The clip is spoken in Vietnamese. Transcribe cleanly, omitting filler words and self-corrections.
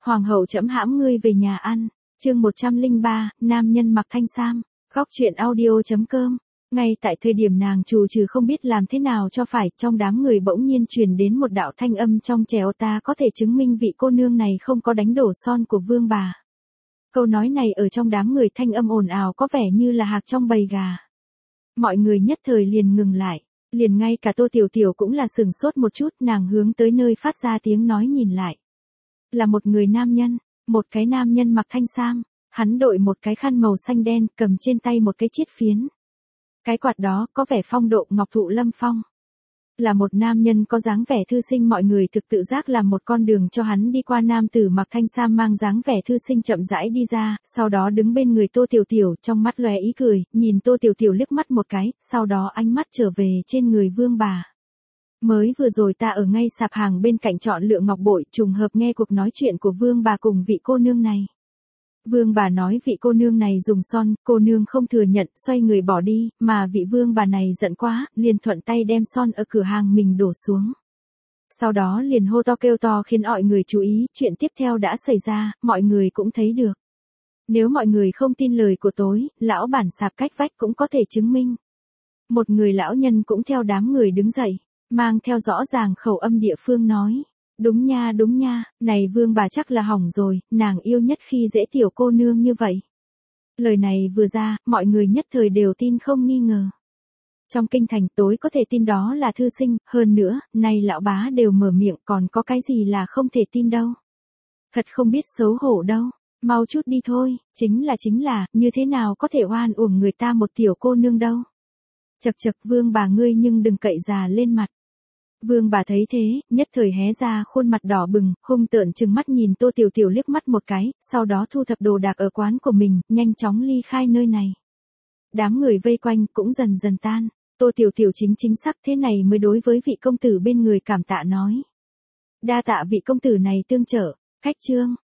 Hoàng hậu trẫm hãm ngươi về nhà ăn. Chương 103, nam nhân mặc thanh sam. Góc truyện audio.com. Ngay tại thời điểm nàng trù trừ không biết làm thế nào cho phải, trong đám người bỗng nhiên truyền đến một đạo thanh âm trong trẻo, ta có thể chứng minh vị cô nương này không có đánh đổ son của vương bà. Câu nói này ở trong đám người thanh âm ồn ào có vẻ như là hạc trong bầy gà. Mọi người nhất thời liền ngừng lại, liền ngay cả Tô Tiểu Tiểu cũng là sửng sốt một chút, nàng hướng tới nơi phát ra tiếng nói nhìn lại. Là một người nam nhân, một cái nam nhân mặc thanh sam, hắn đội một cái khăn màu xanh đen, cầm trên tay một cái chiết phiến. Cái quạt đó có vẻ phong độ ngọc thụ lâm phong. Là một nam nhân có dáng vẻ thư sinh, mọi người thực tự giác làm một con đường cho hắn đi qua. Nam tử mặc thanh sam mang dáng vẻ thư sinh chậm rãi đi ra, sau đó đứng bên người Tô Tiểu Tiểu, trong mắt lóe ý cười, nhìn Tô Tiểu Tiểu liếc mắt một cái, sau đó ánh mắt trở về trên người vương bà. Mới vừa rồi ta ở ngay sạp hàng bên cạnh chọn lựa ngọc bội, trùng hợp nghe cuộc nói chuyện của vương bà cùng vị cô nương này. Vương bà nói vị cô nương này dùng son, cô nương không thừa nhận, xoay người bỏ đi, mà vị vương bà này giận quá, liền thuận tay đem son ở cửa hàng mình đổ xuống. Sau đó liền hô to kêu to khiến mọi người chú ý, chuyện tiếp theo đã xảy ra, mọi người cũng thấy được. Nếu mọi người không tin lời của tối, lão bản sạp cách vách cũng có thể chứng minh. Một người lão nhân cũng theo đám người đứng dậy, mang theo rõ ràng khẩu âm địa phương nói. Đúng nha, này vương bà chắc là hỏng rồi, nàng yêu nhất khi dễ tiểu cô nương như vậy. Lời này vừa ra, mọi người nhất thời đều tin không nghi ngờ. Trong kinh thành tối có thể tin đó là thư sinh, hơn nữa, nay lão bá đều mở miệng, còn có cái gì là không thể tin đâu. Thật không biết xấu hổ đâu, mau chút đi thôi, chính là, như thế nào có thể oan uổng người ta một tiểu cô nương đâu. Chậc vương bà ngươi nhưng đừng cậy già lên mặt. Vương bà thấy thế, nhất thời hé ra khuôn mặt đỏ bừng, hung tợn trừng mắt nhìn Tô Tiểu Tiểu liếc mắt một cái, sau đó thu thập đồ đạc ở quán của mình, nhanh chóng ly khai nơi này. Đám người vây quanh cũng dần dần tan, Tô Tiểu Tiểu chính xác thế này mới đối với vị công tử bên người cảm tạ nói. Đa tạ vị công tử này tương trợ, khách trương,